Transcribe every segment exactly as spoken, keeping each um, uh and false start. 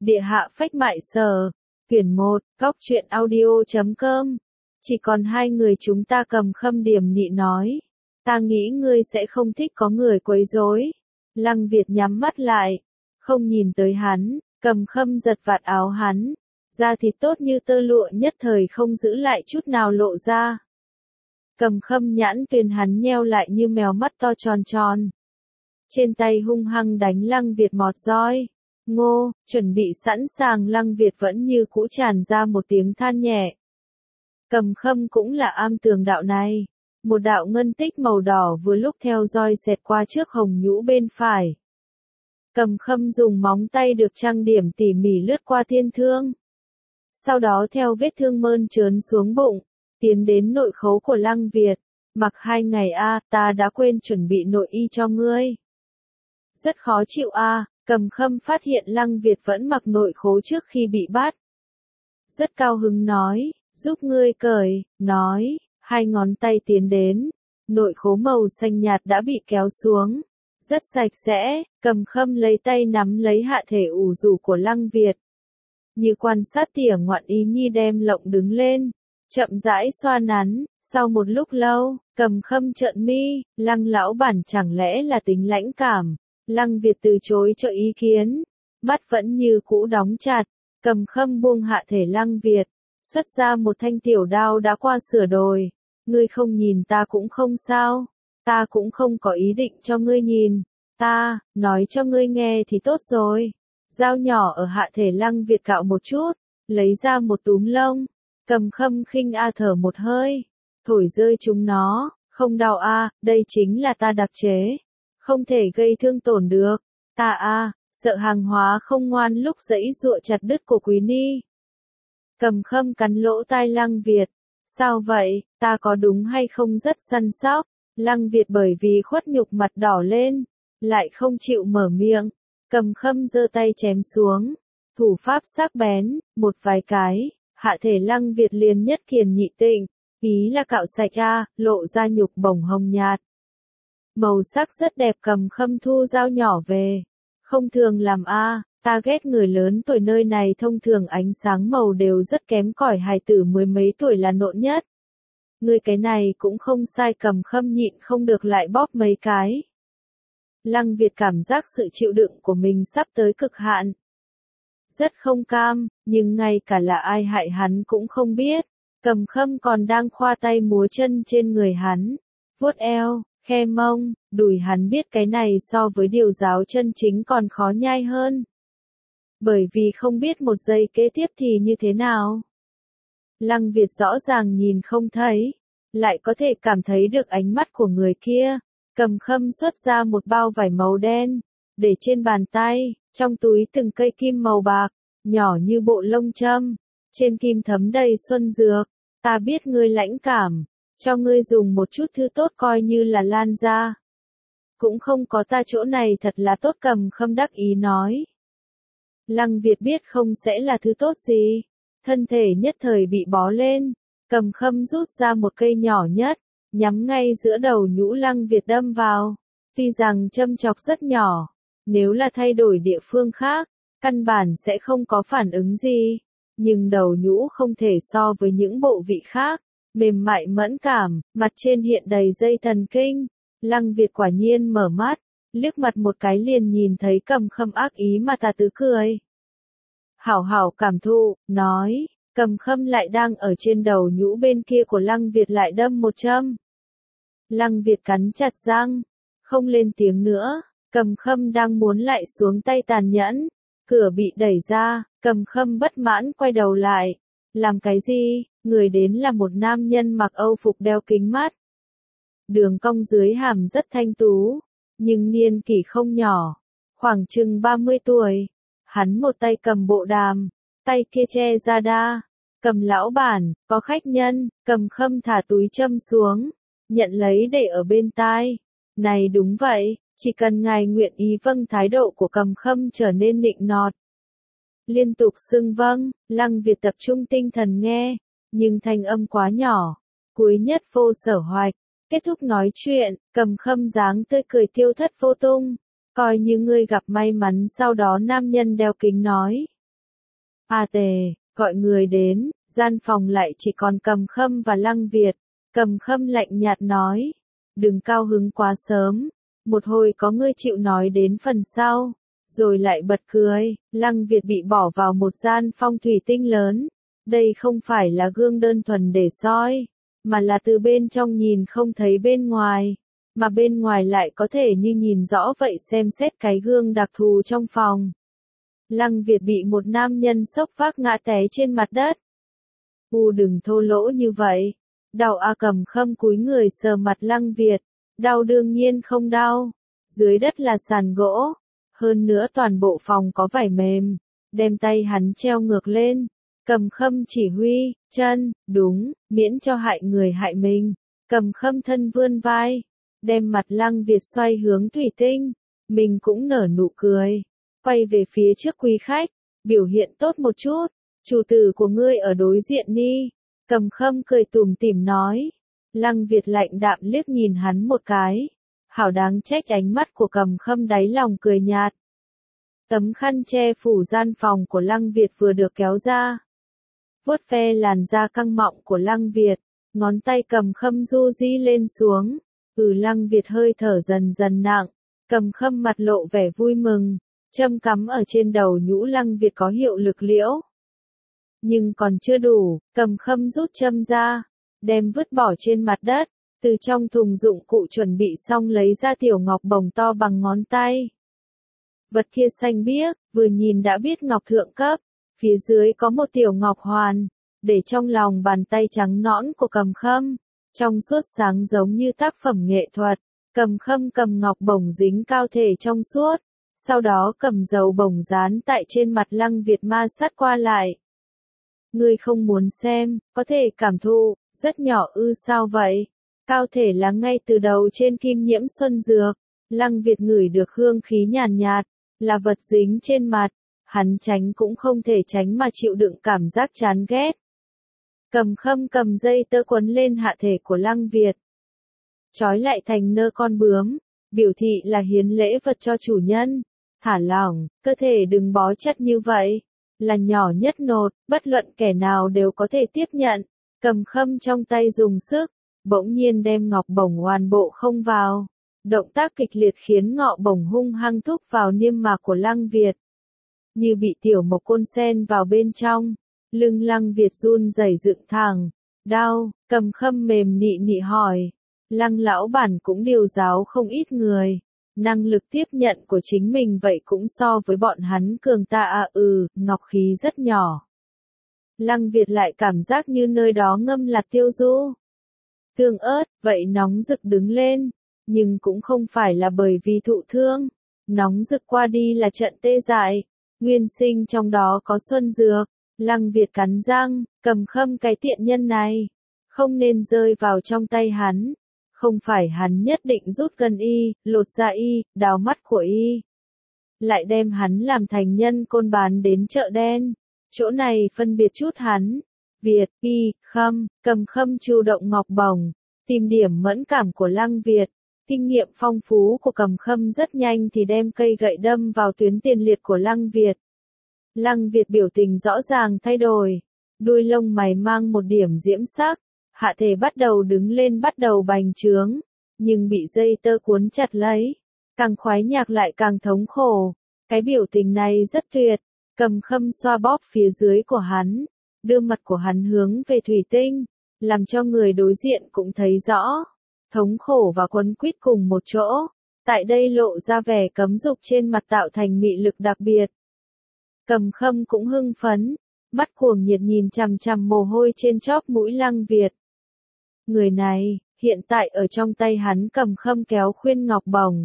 Địa hạ phách mại sở. Quyển một, góc truyện audio chấm com. Chỉ còn hai người chúng ta. Cầm Khâm điềm nị nói. Ta nghĩ ngươi sẽ không thích có người quấy rối. Lăng Việt nhắm mắt lại. Không nhìn tới hắn. Cầm Khâm giật vạt áo hắn. Da thịt tốt như tơ lụa nhất thời không giữ lại chút nào lộ ra. Cầm Khâm nhãn tuyền hắn nheo lại như mèo mắt to tròn tròn. Trên tay hung hăng đánh Lăng Việt mọt roi. Ngô, chuẩn bị sẵn sàng. Lăng Việt vẫn như cũ tràn ra một tiếng than nhẹ. Cầm Khâm cũng là am tường đạo này. Một đạo ngân tích màu đỏ vừa lúc theo roi xẹt qua trước hồng nhũ bên phải. Cầm Khâm dùng móng tay được trang điểm tỉ mỉ lướt qua thiên thương. Sau đó theo vết thương mơn trớn xuống bụng, tiến đến nội khấu của Lăng Việt. Mặc hai ngày a, ta đã quên chuẩn bị nội y cho ngươi. Rất khó chịu a. Cầm Khâm phát hiện Lăng Việt vẫn mặc nội khố trước khi bị bắt. Rất cao hứng nói, giúp ngươi cởi, nói, hai ngón tay tiến đến. Nội khố màu xanh nhạt đã bị kéo xuống. Rất sạch sẽ. Cầm Khâm lấy tay nắm lấy hạ thể ủ rũ của Lăng Việt. Như quan sát tỉa ngoạn ý nhi đem lộng đứng lên. Chậm rãi xoa nắn. Sau một lúc lâu, Cầm Khâm trợn mi. Lăng lão bản chẳng lẽ là tính lãnh cảm. Lăng Việt từ chối cho ý kiến. Mắt vẫn như cũ đóng chặt. Cầm Khâm buông hạ thể Lăng Việt. Xuất ra một thanh tiểu đao đã qua sửa đồi. Ngươi không nhìn ta cũng không sao. Ta cũng không có ý định cho ngươi nhìn. Ta, nói cho ngươi nghe thì tốt rồi. Dao nhỏ ở hạ thể Lăng Việt cạo một chút. Lấy ra một túm lông. Cầm Khâm khinh a thở một hơi. Thổi rơi chúng nó. Không đau a, đây chính là ta đặc chế. Không thể gây thương tổn được. Ta a, sợ hàng hóa không ngoan lúc giãy giụa chặt đứt của Quý Ni. Cầm Khâm cắn lỗ tai Lăng Việt. Sao vậy, ta có đúng hay không rất săn sóc? Lăng Việt bởi vì khuất nhục mặt đỏ lên. Lại không chịu mở miệng. Cầm Khâm giơ tay chém xuống. Thủ pháp sắc bén, một vài cái. Hạ thể Lăng Việt liền nhất kiền nhị tịnh. Ý là cạo sạch a, lộ ra nhục bồng hồng nhạt. Màu sắc rất đẹp. Cầm Khâm thu dao nhỏ về. Không thường làm a, ta ghét người lớn tuổi nơi này thông thường ánh sáng màu đều rất kém cỏi, hài tử mười mấy tuổi là nộn nhất. Ngươi cái này cũng không sai. Cầm Khâm nhịn không được lại bóp mấy cái. Lăng Việt cảm giác sự chịu đựng của mình sắp tới cực hạn. Rất không cam, nhưng ngay cả là ai hại hắn cũng không biết. Cầm Khâm còn đang khoa tay múa chân trên người hắn. Vuốt eo, khe mông, đùi hắn biết cái này so với điều giáo chân chính còn khó nhai hơn. Bởi vì không biết một giây kế tiếp thì như thế nào. Lăng Việt rõ ràng nhìn không thấy. Lại có thể cảm thấy được ánh mắt của người kia. Cầm Khâm xuất ra một bao vải màu đen. Để trên bàn tay. Trong túi từng cây kim màu bạc. Nhỏ như bộ lông châm. Trên kim thấm đầy xuân dược. Ta biết ngươi lãnh cảm. Cho ngươi dùng một chút thứ tốt coi như là lan ra. Cũng không có ta chỗ này thật là tốt. Cầm Khâm đắc ý nói. Lăng Việt biết không sẽ là thứ tốt gì. Thân thể nhất thời bị bó lên. Cầm Khâm rút ra một cây nhỏ nhất. Nhắm ngay giữa đầu nhũ Lăng Việt đâm vào. Tuy rằng châm chọc rất nhỏ. Nếu là thay đổi địa phương khác. Căn bản sẽ không có phản ứng gì. Nhưng đầu nhũ không thể so với những bộ vị khác. Mềm mại mẫn cảm, mặt trên hiện đầy dây thần kinh. Lăng Việt quả nhiên mở mắt. Liếc mặt một cái liền nhìn thấy Cầm Khâm ác ý mà ta tứ cười. Hảo hảo cảm thụ, nói. Cầm Khâm lại đang ở trên đầu nhũ bên kia của Lăng Việt lại đâm một châm. Lăng Việt cắn chặt răng. Không lên tiếng nữa. Cầm Khâm đang muốn lại xuống tay tàn nhẫn. Cửa bị đẩy ra. Cầm Khâm bất mãn quay đầu lại. Làm cái gì? Người đến là một nam nhân mặc âu phục đeo kính mắt. Đường cong dưới hàm rất thanh tú. Nhưng niên kỷ không nhỏ. Khoảng chừng ba mươi tuổi. Hắn một tay cầm bộ đàm. Tay kia che ra đa. Cầm lão bản, có khách nhân. Cầm Khâm thả túi châm xuống. Nhận lấy để ở bên tai. Này đúng vậy. Chỉ cần ngài nguyện ý vâng. Thái độ của Cầm Khâm trở nên nịnh nọt. Liên tục xưng vâng. Lăng Việt tập trung tinh thần nghe. Nhưng thanh âm quá nhỏ. Cuối nhất vô sở hoạch. Kết thúc nói chuyện. Cầm Khâm dáng tươi cười tiêu thất vô tung. Coi như ngươi gặp may mắn. Sau đó nam nhân đeo kính nói. A Tề, gọi người đến, gian phòng lại chỉ còn Cầm Khâm và Lăng Việt. Cầm Khâm lạnh nhạt nói, đừng cao hứng quá sớm, một hồi có ngươi chịu nói đến phần sau, rồi lại bật cười. Lăng Việt bị bỏ vào một gian phong thủy tinh lớn, đây không phải là gương đơn thuần để soi, mà là từ bên trong nhìn không thấy bên ngoài, mà bên ngoài lại có thể như nhìn rõ vậy. Xem xét cái gương đặc thù trong phòng, Lăng Việt bị một nam nhân xốc vác ngã té trên mặt đất. U đừng thô lỗ như vậy. Đau a. Cầm Khâm cúi người sờ mặt Lăng Việt. Đau đương nhiên không đau. Dưới đất là sàn gỗ. Hơn nữa toàn bộ phòng có vải mềm. Đem tay hắn treo ngược lên. Cầm Khâm chỉ huy, chân, đúng, miễn cho hại người hại mình. Cầm Khâm thân vươn vai. Đem mặt Lăng Việt xoay hướng thủy tinh. Mình cũng nở nụ cười. Quay về phía trước quý khách. Biểu hiện tốt một chút. Chủ tử của ngươi ở đối diện đi. Cầm Khâm cười tủm tỉm nói. Lăng Việt lạnh đạm liếc nhìn hắn một cái. Hảo đáng trách. Ánh mắt của Cầm Khâm đáy lòng cười nhạt. Tấm khăn che phủ gian phòng của Lăng Việt vừa được kéo ra. Vuốt ve làn da căng mọng của Lăng Việt. Ngón tay Cầm Khâm du di lên xuống. Ừ. Lăng Việt hơi thở dần dần nặng. Cầm Khâm mặt lộ vẻ vui mừng. Châm cắm ở trên đầu nhũ Lăng Việt có hiệu lực liễu. Nhưng còn chưa đủ, Cầm Khâm rút châm ra, đem vứt bỏ trên mặt đất, từ trong thùng dụng cụ chuẩn bị xong lấy ra tiểu ngọc bồng to bằng ngón tay. Vật kia xanh biếc, vừa nhìn đã biết ngọc thượng cấp, phía dưới có một tiểu ngọc hoàn, để trong lòng bàn tay trắng nõn của Cầm Khâm, trong suốt sáng giống như tác phẩm nghệ thuật. Cầm Khâm cầm ngọc bồng dính cao thể trong suốt, sau đó cầm dầu bồng dán tại trên mặt Lăng Việt ma sát qua lại. Ngươi không muốn xem, có thể cảm thụ, rất nhỏ ư? Sao vậy? Cao thể là ngay từ đầu trên kim nhiễm xuân dược. Lăng Việt ngửi được hương khí nhàn nhạt, là vật dính trên mặt. Hắn tránh cũng không thể tránh mà chịu đựng cảm giác chán ghét. Cầm Khâm cầm dây tơ quấn lên hạ thể của Lăng Việt. Trói lại thành nơ con bướm, biểu thị là hiến lễ vật cho chủ nhân. Thả lỏng, cơ thể đừng bó chất như vậy. Là nhỏ nhất nột, bất luận kẻ nào đều có thể tiếp nhận. Cầm Khâm trong tay dùng sức, bỗng nhiên đem ngọc bổng hoàn bộ không vào. Động tác kịch liệt khiến ngọ bổng hung hăng thúc vào niêm mạc của Lăng Việt. Như bị tiểu mộc côn sen vào bên trong. Lưng Lăng Việt run rẩy dựng thẳng. Đau. Cầm Khâm mềm nị nị hỏi. Lăng lão bản cũng điều giáo không ít người. Năng lực tiếp nhận của chính mình vậy cũng so với bọn hắn cường ta à. Ừ, ngọc khí rất nhỏ. Lăng Việt lại cảm giác như nơi đó ngâm là tiêu du. Tương ớt, vậy nóng rực đứng lên. Nhưng cũng không phải là bởi vì thụ thương. Nóng rực qua đi là trận tê dại. Nguyên sinh trong đó có xuân dược. Lăng Việt cắn răng, Cầm Khâm cái tiện nhân này. Không nên rơi vào trong tay hắn. Không phải hắn nhất định rút gần y, lột da y, đào mắt của y. Lại đem hắn làm thành nhân côn bán đến chợ đen. Chỗ này phân biệt chút hắn. Việt, y, Khâm, Cầm Khâm chủ động ngọc bồng. Tìm điểm mẫn cảm của Lăng Việt. Kinh nghiệm phong phú của Cầm Khâm rất nhanh thì đem cây gậy đâm vào tuyến tiền liệt của Lăng Việt. Lăng Việt biểu tình rõ ràng thay đổi. Đuôi lông mày mang một điểm diễm sắc. Hạ thể bắt đầu đứng lên, bắt đầu bành trướng. Nhưng bị dây tơ cuốn chặt lấy. Càng khoái nhạc lại càng thống khổ. Cái biểu tình này rất tuyệt. Cầm Khâm xoa bóp phía dưới của hắn. Đưa mặt của hắn hướng về thủy tinh. Làm cho người đối diện cũng thấy rõ. Thống khổ và quấn quýt cùng một chỗ. Tại đây lộ ra vẻ cấm dục trên mặt tạo thành mị lực đặc biệt. Cầm Khâm cũng hưng phấn. Mắt cuồng nhiệt nhìn chằm chằm mồ hôi trên chóp mũi Lăng Việt. Người này, hiện tại ở trong tay hắn. Cầm Khâm kéo khuyên ngọc bồng.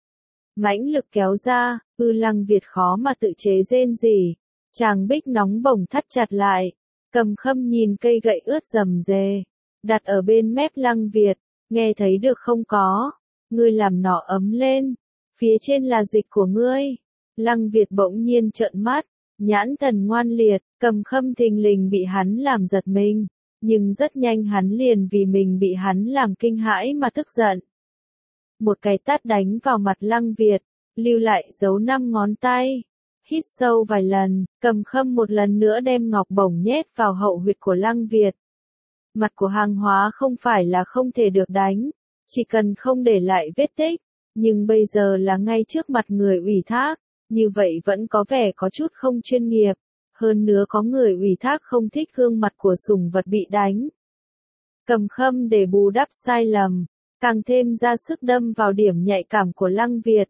Mãnh lực kéo ra, ư Lăng Việt khó mà tự chế rên rỉ. Chàng bích nóng bồng thắt chặt lại. Cầm Khâm nhìn cây gậy ướt rầm rề. Đặt ở bên mép Lăng Việt. Nghe thấy được không có? Ngươi làm nó ấm lên. Phía trên là dịch của ngươi. Lăng Việt bỗng nhiên trợn mắt. Nhãn thần ngoan liệt. Cầm Khâm thình lình bị hắn làm giật mình. Nhưng rất nhanh hắn liền vì mình bị hắn làm kinh hãi mà tức giận. Một cái tát đánh vào mặt Lăng Việt. Lưu lại dấu năm ngón tay. Hít sâu vài lần, Cầm Khâm một lần nữa đem ngọc bổng nhét vào hậu huyệt của Lăng Việt. Mặt của hàng hóa không phải là không thể được đánh, chỉ cần không để lại vết tích, nhưng bây giờ là ngay trước mặt người ủy thác, như vậy vẫn có vẻ có chút không chuyên nghiệp, hơn nữa có người ủy thác không thích gương mặt của sủng vật bị đánh. Cầm Khâm để bù đắp sai lầm, càng thêm ra sức đâm vào điểm nhạy cảm của Lăng Việt.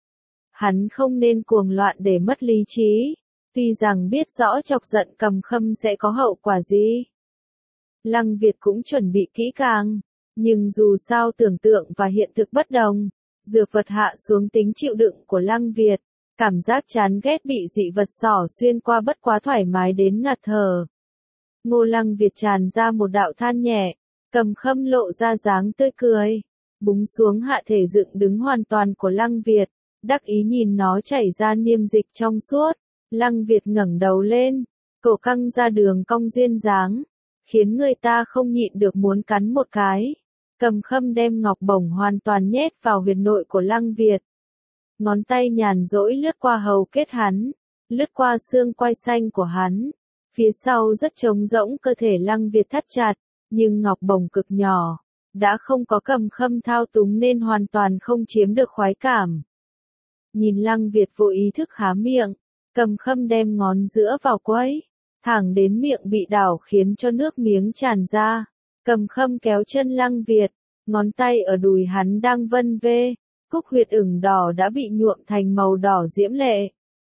Hắn không nên cuồng loạn để mất lý trí, tuy rằng biết rõ chọc giận Cầm Khâm sẽ có hậu quả gì. Lăng Việt cũng chuẩn bị kỹ càng, nhưng dù sao tưởng tượng và hiện thực bất đồng, dược vật hạ xuống tính chịu đựng của Lăng Việt, cảm giác chán ghét bị dị vật xỏ xuyên qua bất quá thoải mái đến ngạt thở. Ngô Lăng Việt tràn ra một đạo than nhẹ, Cầm Khâm lộ ra dáng tươi cười, búng xuống hạ thể dựng đứng hoàn toàn của Lăng Việt, đắc ý nhìn nó chảy ra niêm dịch trong suốt. Lăng Việt ngẩng đầu lên, cổ căng ra đường cong duyên dáng, khiến người ta không nhịn được muốn cắn một cái. Cầm Khâm đem ngọc bổng hoàn toàn nhét vào huyệt nội của Lăng Việt. Ngón tay nhàn rỗi lướt qua hầu kết hắn, lướt qua xương quai xanh của hắn. Phía sau rất trống rỗng, cơ thể Lăng Việt thắt chặt, nhưng ngọc bổng cực nhỏ, đã không có Cầm Khâm thao túng nên hoàn toàn không chiếm được khoái cảm. Nhìn Lăng Việt vô ý thức há miệng, Cầm Khâm đem ngón giữa vào quấy, thẳng đến miệng bị đảo khiến cho nước miếng tràn ra. Cầm Khâm kéo chân Lăng Việt, ngón tay ở đùi hắn đang vân vê, cúc huyệt ửng đỏ đã bị nhuộm thành màu đỏ diễm lệ.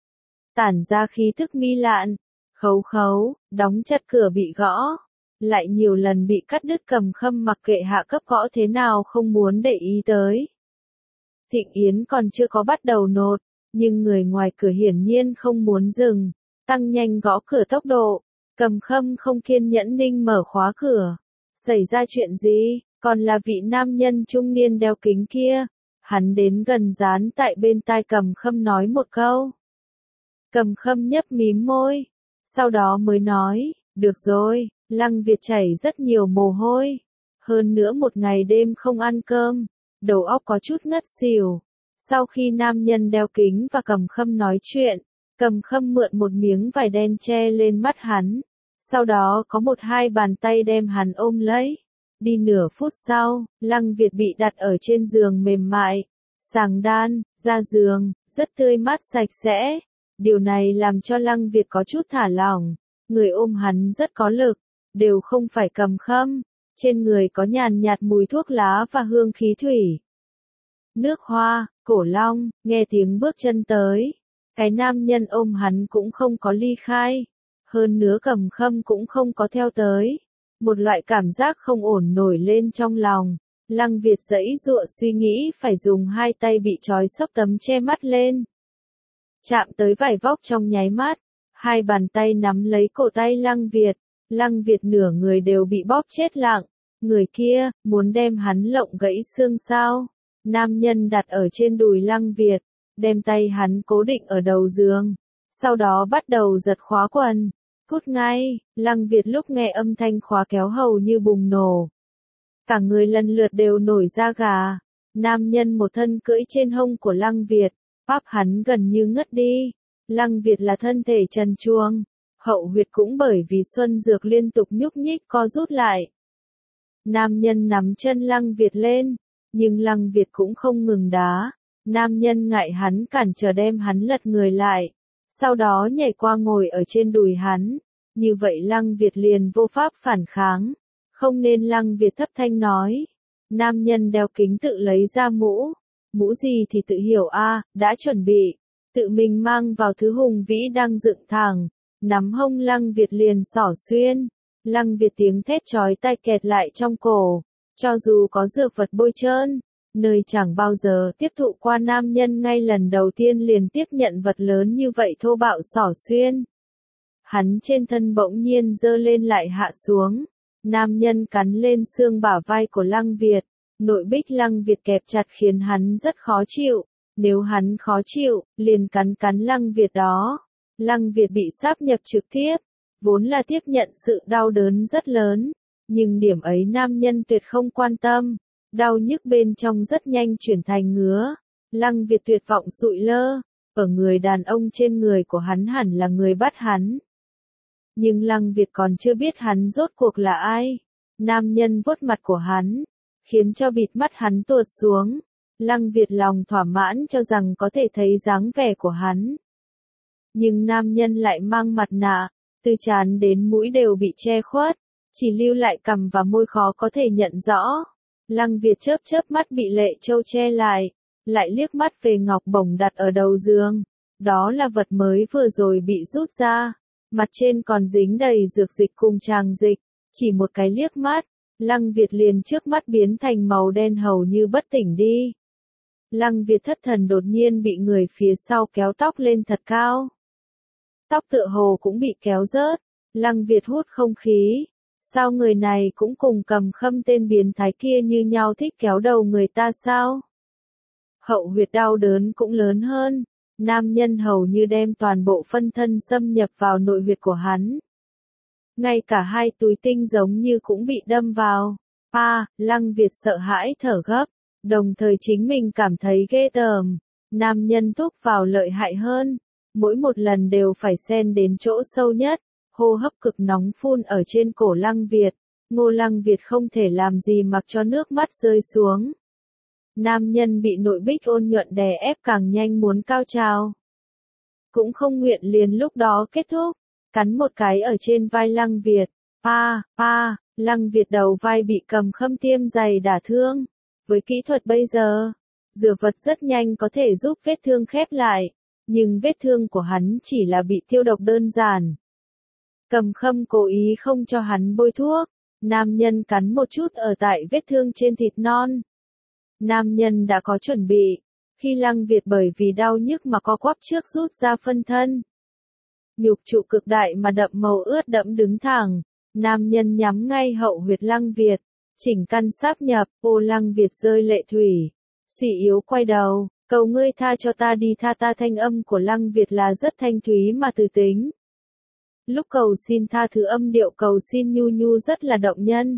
Tản ra khí thức mi lạn, khấu khấu, đóng chặt cửa bị gõ, lại nhiều lần bị cắt đứt. Cầm Khâm mặc kệ hạ cấp gõ thế nào không muốn để ý tới. Thịnh Yến còn chưa có bắt đầu nột, nhưng người ngoài cửa hiển nhiên không muốn dừng, tăng nhanh gõ cửa tốc độ. Cầm Khâm không kiên nhẫn ninh mở khóa cửa. Xảy ra chuyện gì? Còn là vị nam nhân trung niên đeo kính kia. Hắn đến gần dán tại bên tai Cầm Khâm nói một câu. Cầm Khâm nhấp mím môi, sau đó mới nói, được rồi. Lăng Việt chảy rất nhiều mồ hôi, hơn nữa một ngày đêm không ăn cơm, đầu óc có chút ngất xỉu. Sau khi nam nhân đeo kính và Cầm Khâm nói chuyện, Cầm Khâm mượn một miếng vải đen che lên mắt hắn, sau đó có một hai bàn tay đem hắn ôm lấy. Đi nửa phút sau, Lăng Việt bị đặt ở trên giường mềm mại, sàng đan, ra giường, rất tươi mát sạch sẽ. Điều này làm cho Lăng Việt có chút thả lỏng, người ôm hắn rất có lực, đều không phải Cầm Khâm, trên người có nhàn nhạt mùi thuốc lá và hương khí thủy. Nước hoa, cổ long, nghe tiếng bước chân tới, cái nam nhân ôm hắn cũng không có ly khai, hơn nữa Cầm Khâm cũng không có theo tới. Một loại cảm giác không ổn nổi lên trong lòng, Lăng Việt giãy giụa suy nghĩ phải dùng hai tay bị trói xốc tấm che mắt lên. Chạm tới vải vóc trong nháy mắt, hai bàn tay nắm lấy cổ tay Lăng Việt, Lăng Việt nửa người đều bị bóp chết lặng. Người kia, muốn đem hắn lộng gãy xương sao? Nam nhân đặt ở trên đùi Lăng Việt, đem tay hắn cố định ở đầu giường, sau đó bắt đầu giật khóa quần. Cút ngay, Lăng Việt lúc nghe âm thanh khóa kéo hầu như bùng nổ. Cả người lần lượt đều nổi da gà. Nam nhân một thân cưỡi trên hông của Lăng Việt, áp hắn gần như ngất đi. Lăng Việt là thân thể trần truồng, hậu huyệt cũng bởi vì xuân dược liên tục nhúc nhích co rút lại. Nam nhân nắm chân Lăng Việt lên, nhưng Lăng Việt cũng không ngừng đá. Nam nhân ngại hắn cản trở đem hắn lật người lại, sau đó nhảy qua ngồi ở trên đùi hắn. Như vậy Lăng Việt liền vô pháp phản kháng. Không nên. Lăng Việt thấp thanh nói. Nam nhân đeo kính tự lấy ra mũ. Mũ gì thì tự hiểu a, đã chuẩn bị. Tự mình mang vào thứ hùng vĩ đang dựng thẳng. Nắm hông Lăng Việt liền xỏ xuyên. Lăng Việt tiếng thét chói tai kẹt lại trong cổ. Cho dù có dược vật bôi trơn, nơi chẳng bao giờ tiếp thụ qua, nam nhân ngay lần đầu tiên liền tiếp nhận vật lớn như vậy thô bạo xỏ xuyên. Hắn trên thân bỗng nhiên giơ lên lại hạ xuống. Nam nhân cắn lên xương bả vai của Lăng Việt. Nội bích Lăng Việt kẹp chặt khiến hắn rất khó chịu. Nếu hắn khó chịu, liền cắn cắn Lăng Việt đó. Lăng Việt bị sáp nhập trực tiếp, vốn là tiếp nhận sự đau đớn rất lớn. Nhưng điểm ấy nam nhân tuyệt không quan tâm. Đau nhức bên trong rất nhanh chuyển thành ngứa. Lăng Việt tuyệt vọng sụi lơ. ở người đàn ông trên người của hắn hẳn là người bắt hắn. Nhưng Lăng Việt còn chưa biết hắn rốt cuộc là ai. Nam nhân vuốt mặt của hắn, khiến cho bịt mắt hắn tuột xuống. Lăng Việt lòng thỏa mãn cho rằng có thể thấy dáng vẻ của hắn. Nhưng nam nhân lại mang mặt nạ, từ trán đến mũi đều bị che khuất, chỉ lưu lại cằm và môi khó có thể nhận rõ. Lăng Việt chớp chớp mắt bị Lệ Châu che lại, lại liếc mắt về ngọc bổng đặt ở đầu giường. Đó là vật mới vừa rồi bị rút ra, mặt trên còn dính đầy dược dịch cùng tràng dịch. Chỉ một cái liếc mắt, Lăng Việt liền trước mắt biến thành màu đen hầu như bất tỉnh đi. Lăng Việt thất thần đột nhiên bị người phía sau kéo tóc lên thật cao. Tóc tựa hồ cũng bị kéo rớt. Lăng Việt hút không khí. Sao người này cũng cùng Cầm Khâm tên biến thái kia như nhau thích kéo đầu người ta sao? Hậu huyệt đau đớn cũng lớn hơn. Nam nhân hầu như đem toàn bộ phân thân xâm nhập vào nội huyệt của hắn. Ngay cả hai túi tinh giống như cũng bị đâm vào. À, Lăng Việt sợ hãi thở gấp, đồng thời chính mình cảm thấy ghê tởm. Nam nhân thúc vào lợi hại hơn, mỗi một lần đều phải xen đến chỗ sâu nhất, hô hấp cực nóng phun ở trên cổ Lăng Việt. Ngô Lăng Việt không thể làm gì mặc cho nước mắt rơi xuống. Nam nhân bị nội bích ôn nhuận đè ép càng nhanh muốn cao trào. Cũng không nguyện liền lúc đó kết thúc, cắn một cái ở trên vai Lăng Việt. Pa, pa, Lăng Việt đầu vai bị Cầm Khâm tiêm giày đả thương. Với kỹ thuật bây giờ, dược vật rất nhanh có thể giúp vết thương khép lại, nhưng vết thương của hắn chỉ là bị tiêu độc đơn giản. Cầm Khâm cố ý không cho hắn bôi thuốc, nam nhân cắn một chút ở tại vết thương trên thịt non. Nam nhân đã có chuẩn bị, khi Lăng Việt bởi vì đau nhức mà co quắp trước rút ra phân thân. Nhục trụ cực đại mà đậm màu ướt đẫm đứng thẳng, nam nhân nhắm ngay hậu huyệt Lăng Việt, chỉnh căn sáp nhập. Ô Lăng Việt rơi lệ thủy, suy yếu quay đầu, cầu ngươi tha cho ta đi, tha ta. Thanh âm của Lăng Việt là rất thanh thúy mà từ tính. Lúc cầu xin tha thứ âm điệu cầu xin nhu nhu rất là động nhân.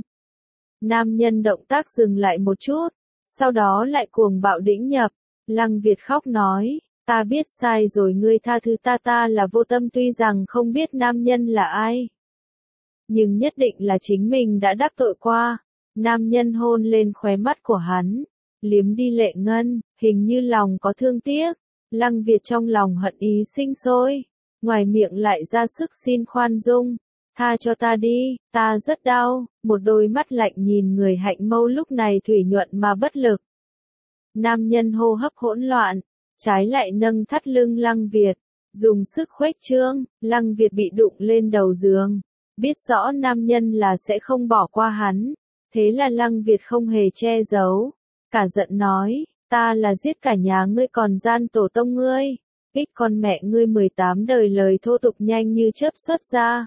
Nam nhân động tác dừng lại một chút, sau đó lại cuồng bạo đĩnh nhập. Lăng Việt khóc nói, ta biết sai rồi, ngươi tha thứ ta, ta là vô tâm. Tuy rằng không biết nam nhân là ai, nhưng nhất định là chính mình đã đắc tội qua. Nam nhân hôn lên khóe mắt của hắn, liếm đi lệ ngân, hình như lòng có thương tiếc. Lăng Việt trong lòng hận ý sinh sôi, ngoài miệng lại ra sức xin khoan dung, tha cho ta đi, ta rất đau. Một đôi mắt lạnh nhìn người hạnh mâu lúc này thủy nhuận mà bất lực. Nam nhân hô hấp hỗn loạn, trái lại nâng thắt lưng Lăng Việt, dùng sức khuếch trương. Lăng Việt bị đụng lên đầu giường, biết rõ nam nhân là sẽ không bỏ qua hắn, thế là Lăng Việt không hề che giấu, cả giận nói, ta là giết cả nhà ngươi còn gian tổ tông ngươi, kích con mẹ ngươi. Mười tám đời lời thô tục nhanh như chớp xuất ra.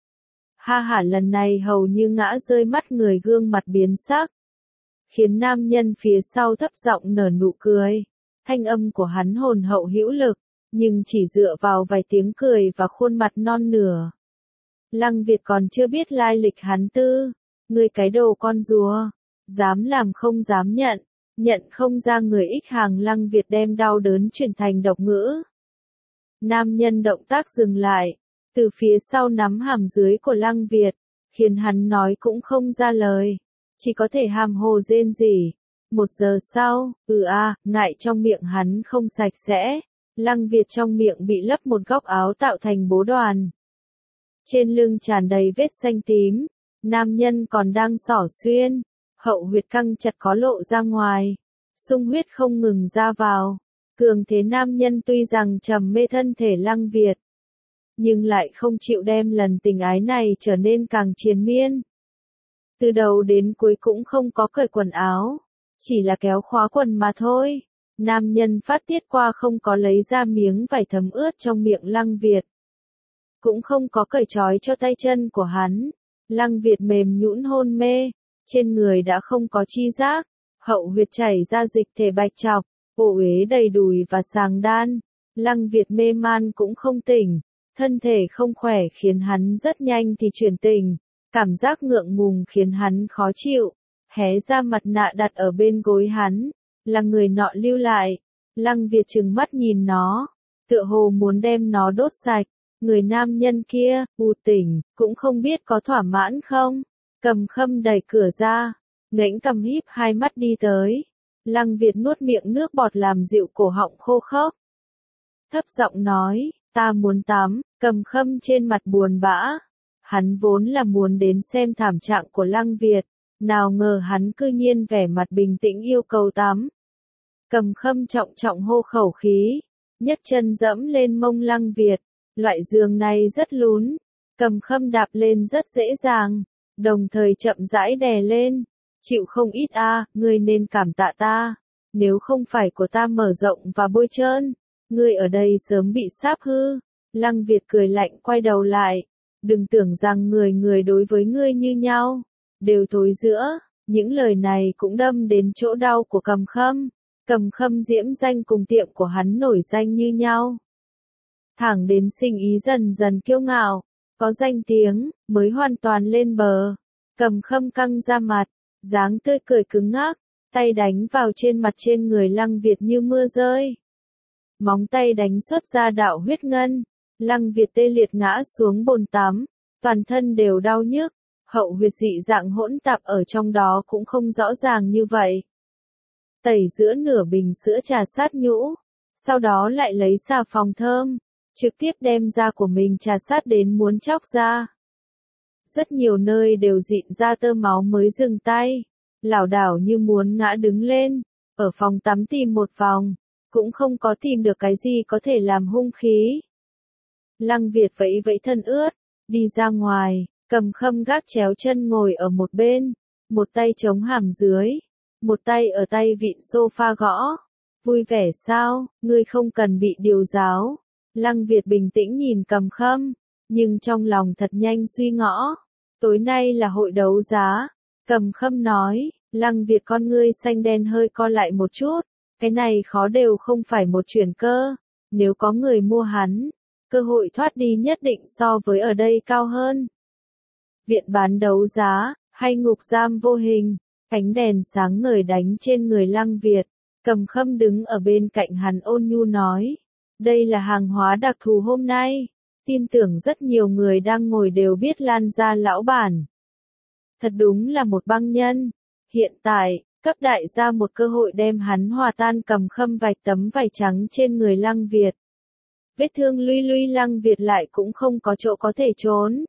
Ha hả, lần này hầu như ngã rơi, mắt người gương mặt biến sắc, khiến nam nhân phía sau thấp giọng nở nụ cười. Thanh âm của hắn hồn hậu hữu lực, nhưng chỉ dựa vào vài tiếng cười và khuôn mặt non nửa. Lăng Việt còn chưa biết lai lịch hắn tư, ngươi cái đồ con rùa, dám làm không dám nhận, nhận không ra người ích hàng. Lăng Việt đem đau đớn chuyển thành độc ngữ. Nam nhân động tác dừng lại, từ phía sau nắm hàm dưới của Lăng Việt, khiến hắn nói cũng không ra lời, chỉ có thể hàm hồ rên rỉ. Một giờ sau, ừ a, à, ngại trong miệng hắn không sạch sẽ, Lăng Việt trong miệng bị lấp một góc áo tạo thành bố đoàn. Trên lưng tràn đầy vết xanh tím, nam nhân còn đang xỏ xuyên, hậu huyệt căng chặt có lộ ra ngoài, sung huyết không ngừng ra vào. Cường thế nam nhân tuy rằng trầm mê thân thể Lăng Việt, nhưng lại không chịu đem lần tình ái này trở nên càng triền miên. Từ đầu đến cuối cũng không có cởi quần áo, chỉ là kéo khóa quần mà thôi. Nam nhân phát tiết qua không có lấy ra miếng vải thấm ướt trong miệng Lăng Việt, cũng không có cởi trói cho tay chân của hắn. Lăng Việt mềm nhũn hôn mê, trên người đã không có chi giác, hậu huyệt chảy ra dịch thể bạch trọc, ổ uế đầy đùi và sàng đan. Lăng Việt mê man cũng không tỉnh, thân thể không khỏe khiến hắn rất nhanh thì chuyển tình, cảm giác ngượng ngùng khiến hắn khó chịu, hé ra mặt nạ đặt ở bên gối hắn, là người nọ lưu lại. Lăng Việt trừng mắt nhìn nó, tựa hồ muốn đem nó đốt sạch. Người nam nhân kia, u tỉnh, cũng không biết có thỏa mãn không. Cầm Khâm đẩy cửa ra, ngẩng cầm híp hai mắt đi tới. Lăng Việt nuốt miệng nước bọt làm dịu cổ họng khô khốc. Thấp giọng nói, ta muốn tắm. Cầm Khâm trên mặt buồn bã. Hắn vốn là muốn đến xem thảm trạng của Lăng Việt, nào ngờ hắn cư nhiên vẻ mặt bình tĩnh yêu cầu tắm. Cầm Khâm trọng trọng hô khẩu khí, nhấc chân dẫm lên mông Lăng Việt. Loại giường này rất lún, Cầm Khâm đạp lên rất dễ dàng, đồng thời chậm rãi đè lên. Chịu không ít a, à, ngươi nên cảm tạ ta. Nếu không phải của ta mở rộng và bôi trơn, ngươi ở đây sớm bị sáp hư. Lăng Việt cười lạnh quay đầu lại. Đừng tưởng rằng người người đối với ngươi như nhau, đều thối giữa. Những lời này cũng đâm đến chỗ đau của Cầm Khâm. Cầm Khâm diễm danh cùng tiệm của hắn nổi danh như nhau. Thẳng đến sinh ý dần dần kiêu ngạo, có danh tiếng, mới hoàn toàn lên bờ. Cầm Khâm căng ra mặt, dáng tươi cười cứng ngắc, tay đánh vào trên mặt trên người Lăng Việt như mưa rơi. Móng tay đánh xuất ra đạo huyết ngân, Lăng Việt tê liệt ngã xuống bồn tắm, toàn thân đều đau nhức, hậu huyệt dị dạng hỗn tạp ở trong đó cũng không rõ ràng như vậy. Tẩy giữa nửa bình sữa trà sát nhũ, sau đó lại lấy xà phòng thơm, trực tiếp đem da của mình trà sát đến muốn chóc ra. Rất nhiều nơi đều dịn ra tơ máu mới dừng tay, lảo đảo như muốn ngã đứng lên, ở phòng tắm tìm một vòng, cũng không có tìm được cái gì có thể làm hung khí. Lăng Việt vẫy vẫy thân ướt, đi ra ngoài, Cầm Khâm gác chéo chân ngồi ở một bên, một tay chống hàm dưới, một tay ở tay vịn sofa gõ. Vui vẻ sao, ngươi không cần bị điều giáo. Lăng Việt bình tĩnh nhìn Cầm Khâm, nhưng trong lòng thật nhanh suy ngõ. Tối nay là hội đấu giá. Cầm Khâm nói, Lăng Việt con ngươi xanh đen hơi co lại một chút. Cái này khó đều không phải một chuyển cơ. Nếu có người mua hắn, cơ hội thoát đi nhất định so với ở đây cao hơn. Viện bán đấu giá, hay ngục giam vô hình, ánh đèn sáng ngời đánh trên người Lăng Việt. Cầm Khâm đứng ở bên cạnh hắn ôn nhu nói, đây là hàng hóa đặc thù hôm nay. Tin tưởng rất nhiều người đang ngồi đều biết Lan gia lão bản. Thật đúng là một băng nhân. Hiện tại, cấp đại gia một cơ hội đem hắn hòa tan. Cầm Khâm vạch tấm vải trắng trên người Lăng Việt. Vết thương luy luy Lăng Việt lại cũng không có chỗ có thể trốn.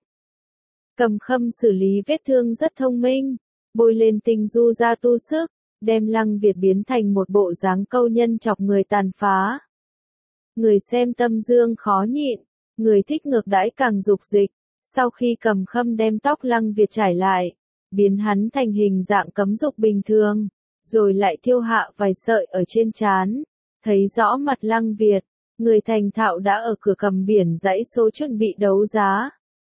Cầm Khâm xử lý vết thương rất thông minh, bôi lên tinh du ra tu sức, đem Lăng Việt biến thành một bộ dáng câu nhân chọc người tàn phá. Người xem tâm dương khó nhịn, người thích ngược đãi càng dục dịch. Sau khi Cầm Khâm đem tóc Lăng Việt trải lại, biến hắn thành hình dạng cấm dục bình thường, rồi lại thiêu hạ vài sợi ở trên trán, thấy rõ mặt Lăng Việt, người thành thạo đã ở cửa cầm biển dãy số chuẩn bị đấu giá.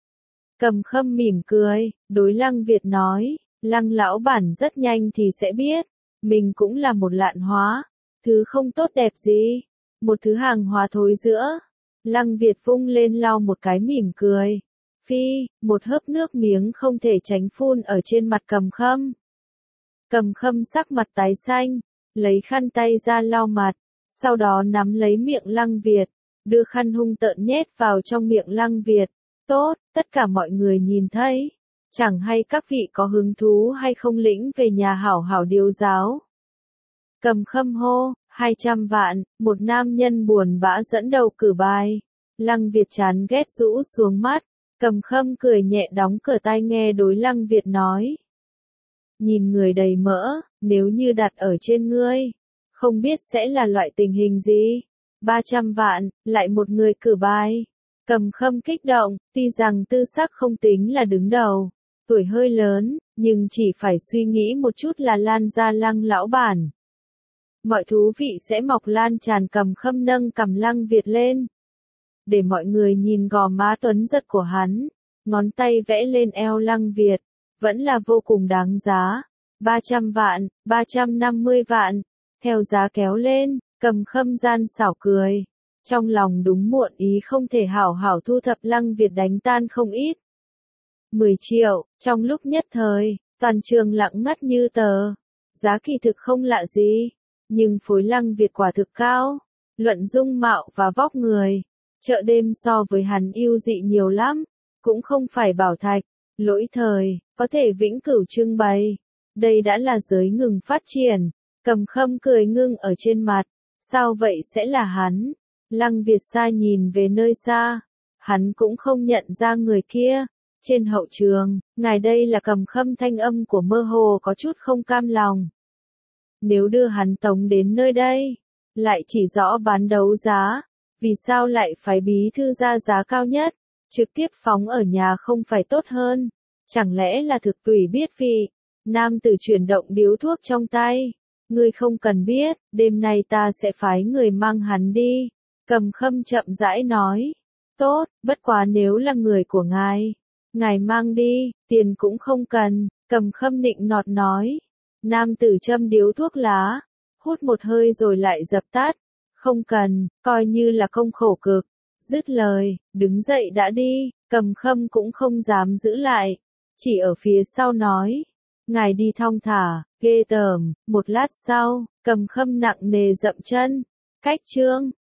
Cầm Khâm mỉm cười, đối Lăng Việt nói, Lăng lão bản rất nhanh thì sẽ biết, mình cũng là một lạn hóa, thứ không tốt đẹp gì, một thứ hàng hóa thối giữa. Lăng Việt vung lên lau một cái mỉm cười. Phi, một hớp nước miếng không thể tránh phun ở trên mặt Cầm Khâm. Cầm Khâm sắc mặt tái xanh, lấy khăn tay ra lau mặt, sau đó nắm lấy miệng Lăng Việt, đưa khăn hung tợn nhét vào trong miệng Lăng Việt. Tốt, tất cả mọi người nhìn thấy. Chẳng hay các vị có hứng thú hay không lĩnh về nhà hảo hảo điều giáo. Cầm Khâm hô, hai trăm vạn, một nam nhân buồn bã dẫn đầu cử bài. Lăng Việt chán ghét rũ xuống mắt. Cầm Khâm cười nhẹ đóng cửa tai nghe đối Lăng Việt nói. Nhìn người đầy mỡ, nếu như đặt ở trên ngươi, không biết sẽ là loại tình hình gì. ba trăm vạn, lại một người cử bài. Cầm Khâm kích động, tuy rằng tư sắc không tính là đứng đầu, tuổi hơi lớn, nhưng chỉ phải suy nghĩ một chút là Lan gia Lăng lão bản. Mọi thú vị sẽ mọc lan tràn. Cầm Khâm nâng cằm Lăng Việt lên, để mọi người nhìn gò má tuấn giật của hắn, ngón tay vẽ lên eo Lăng Việt, vẫn là vô cùng đáng giá. ba trăm vạn, ba trăm năm mươi vạn, theo giá kéo lên, Cầm Khâm gian xảo cười. Trong lòng đúng muộn ý không thể hảo hảo thu thập Lăng Việt đánh tan không ít. mười triệu, trong lúc nhất thời, toàn trường lặng ngắt như tờ. Giá kỳ thực không lạ gì, nhưng phối Lăng Việt quả thực cao. Luận dung mạo và vóc người, chợ đêm so với hắn ưu dị nhiều lắm, cũng không phải bảo thạch, lỗi thời, có thể vĩnh cửu trưng bày. Đây đã là giới ngừng phát triển. Cầm Khâm cười ngưng ở trên mặt, sao vậy sẽ là hắn? Lăng Việt Sa nhìn về nơi xa, hắn cũng không nhận ra người kia. Trên hậu trường, ngài đây là Cầm Khâm, thanh âm của mơ hồ có chút không cam lòng. Nếu đưa hắn tống đến nơi đây, lại chỉ rõ bán đấu giá, vì sao lại phải bí thư ra giá cao nhất, trực tiếp phóng ở nhà không phải tốt hơn? Chẳng lẽ là thực tùy biết vị? Nam tử chuyển động điếu thuốc trong tay. Ngươi không cần biết, đêm nay ta sẽ phái người mang hắn đi. Cầm Khâm chậm rãi nói. Tốt, bất quá nếu là người của ngài, ngài mang đi, tiền cũng không cần. Cầm Khâm nịnh nọt nói. Nam tử châm điếu thuốc lá, hút một hơi rồi lại dập tắt. Không cần, coi như là công khổ cực. Dứt lời, đứng dậy đã đi. Cầm Khâm cũng không dám giữ lại, chỉ ở phía sau nói. Ngài đi thong thả, ghê tởm. Một lát sau, Cầm Khâm nặng nề dậm chân. Cách chương